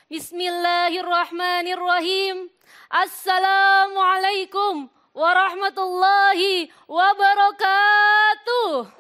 Bismillahirrahmanirrahim. Assalamualaikum warahmatullahi wabarakatuh.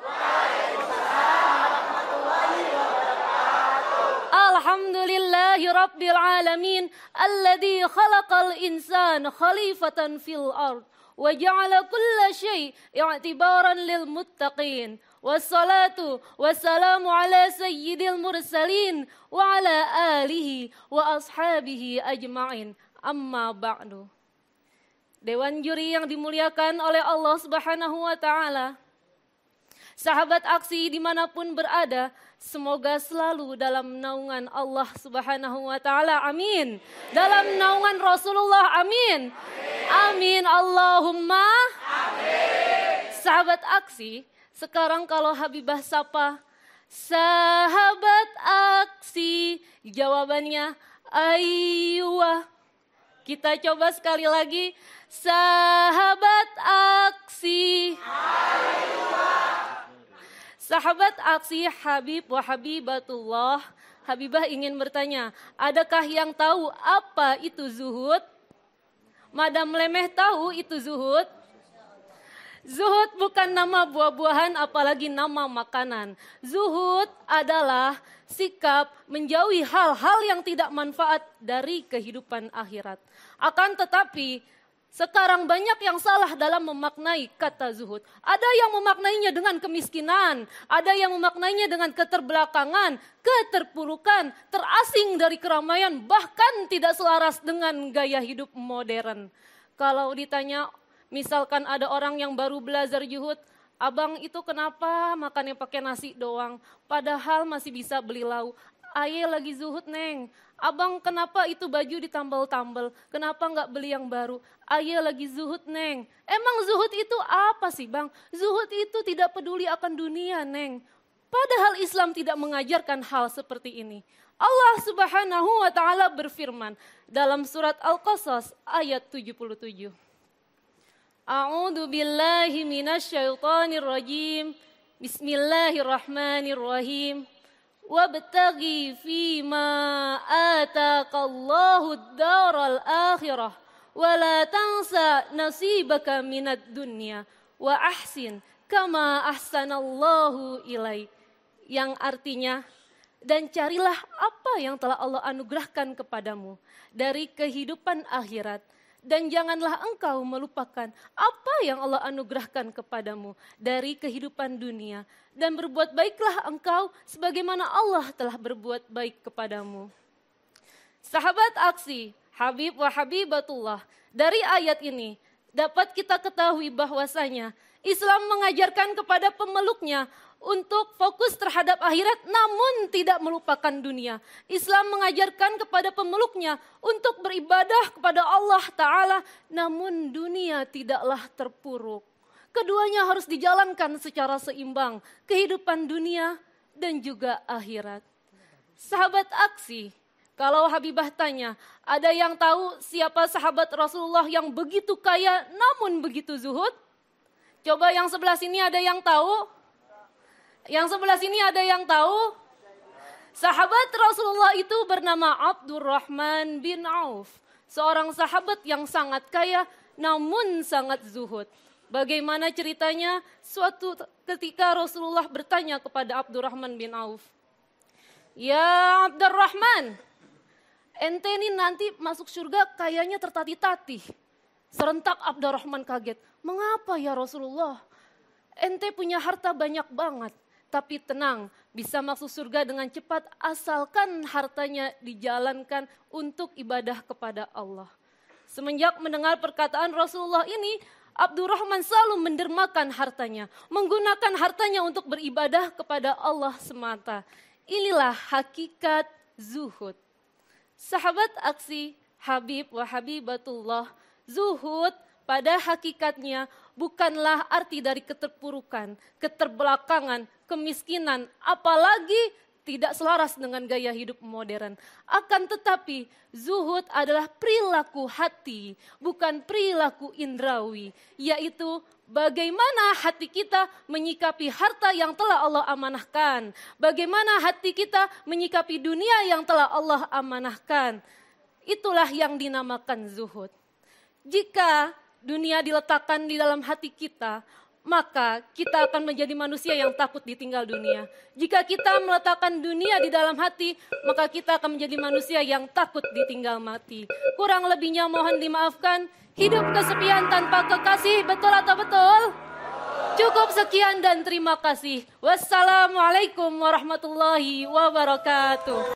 Alhamdulillahi rabbil alamin alladzi khalaqal insana khalifatan fil ard wa ja'ala kulla syai' i'tibaran lil muttaqin. Wassalatu wassalamu ala sayyidil mursalin wa ala alihi wa ashabihi ajma'in. Amma ba'du. Dewan juri yang dimuliakan oleh Allah Subhanahu wa ta'ala. Sahabat aksi dimanapun berada, semoga selalu dalam naungan Allah Subhanahu wa ta'ala, amin. Dalam naungan Rasulullah, amin. Amin, Allahumma amin. Sahabat aksi, sekarang kalau Habibah sapa, sahabat aksi, jawabannya aiyuah. Kita coba sekali lagi, sahabat aksi. Aiyuah. Sahabat aksi Habib wa Habibatullah, Habibah ingin bertanya, adakah yang tahu apa itu zuhud? Madam Lemeh tahu itu zuhud? Zuhud bukan nama buah-buahan apalagi nama makanan. Zuhud adalah sikap menjauhi hal-hal yang tidak manfaat dari kehidupan akhirat. Akan tetapi sekarang banyak yang salah dalam memaknai kata zuhud. Ada yang memaknainya dengan kemiskinan, ada yang memaknainya dengan keterbelakangan, keterpurukan, terasing dari keramaian, bahkan tidak selaras dengan gaya hidup modern. Kalau ditanya, misalkan ada orang yang baru belajar zuhud, abang itu kenapa makannya pakai nasi doang, padahal masih bisa beli lauk. Aye lagi zuhud neng. Abang kenapa itu baju ditambal-tambal, kenapa nggak beli yang baru? Aye lagi zuhud neng. Emang zuhud itu apa sih bang? Zuhud itu tidak peduli akan dunia neng. Padahal Islam tidak mengajarkan hal seperti ini. Allah Subhanahu wa ta'ala berfirman dalam surat Al-Qasas ayat 77. A'udzu billahi minasyaitonir rajim. Bismillahirrahmanirrahim. Wabtaghi fima ataqallahu ad-daral akhirah wa la tansa nasibaka minad dunya wa ahsin kama ahsanallahu ilaik. Yang artinya, dan carilah apa yang telah Allah anugerahkan kepadamu dari kehidupan akhirat, dan janganlah engkau melupakan apa yang Allah anugerahkan kepadamu dari kehidupan dunia. Dan berbuat baiklah engkau sebagaimana Allah telah berbuat baik kepadamu. Sahabat aksi, Habib wa Habibatullah, dari ayat ini dapat kita ketahui bahwasanya Islam mengajarkan kepada pemeluknya untuk fokus terhadap akhirat namun tidak melupakan dunia. Islam mengajarkan kepada pemeluknya untuk beribadah kepada Allah Ta'ala namun dunia tidaklah terpuruk. Keduanya harus dijalankan secara seimbang, kehidupan dunia dan juga akhirat. Sahabat aksi, kalau Habibah tanya, ada yang tahu siapa sahabat Rasulullah yang begitu kaya namun begitu zuhud? Coba yang sebelah sini ada yang tahu? Yang sebelah sini ada yang tahu? Sahabat Rasulullah itu bernama Abdurrahman bin Auf. Seorang sahabat yang sangat kaya namun sangat zuhud. Bagaimana ceritanya? Suatu ketika Rasulullah bertanya kepada Abdurrahman bin Auf. Ya Abdurrahman, ente ini nanti masuk surga kayaknya tertatih-tatih. Serentak Abdurrahman kaget. Mengapa ya Rasulullah? Ente punya harta banyak banget. Tapi tenang, bisa masuk surga dengan cepat asalkan hartanya dijalankan untuk ibadah kepada Allah. Semenjak mendengar perkataan Rasulullah ini, Abdurrahman selalu mendermakan hartanya, menggunakan hartanya untuk beribadah kepada Allah semata. Inilah hakikat zuhud. Sahabat aksi, Habib wa Habibatullah, zuhud pada hakikatnya bukanlah arti dari keterpurukan, keterbelakangan, kemiskinan, apalagi tidak selaras dengan gaya hidup modern. Akan tetapi zuhud adalah perilaku hati, bukan perilaku indrawi, yaitu bagaimana hati kita menyikapi harta yang telah Allah amanahkan, bagaimana hati kita menyikapi dunia yang telah Allah amanahkan. Itulah yang dinamakan zuhud. Jika dunia diletakkan di dalam hati kita, maka kita akan menjadi manusia yang takut ditinggal dunia. Jika kita meletakkan dunia di dalam hati, maka kita akan menjadi manusia yang takut ditinggal mati. Kurang lebihnya mohon dimaafkan. Hidup kesepian tanpa kekasih, betul atau betul? Cukup sekian dan terima kasih. Wassalamualaikum warahmatullahi wabarakatuh.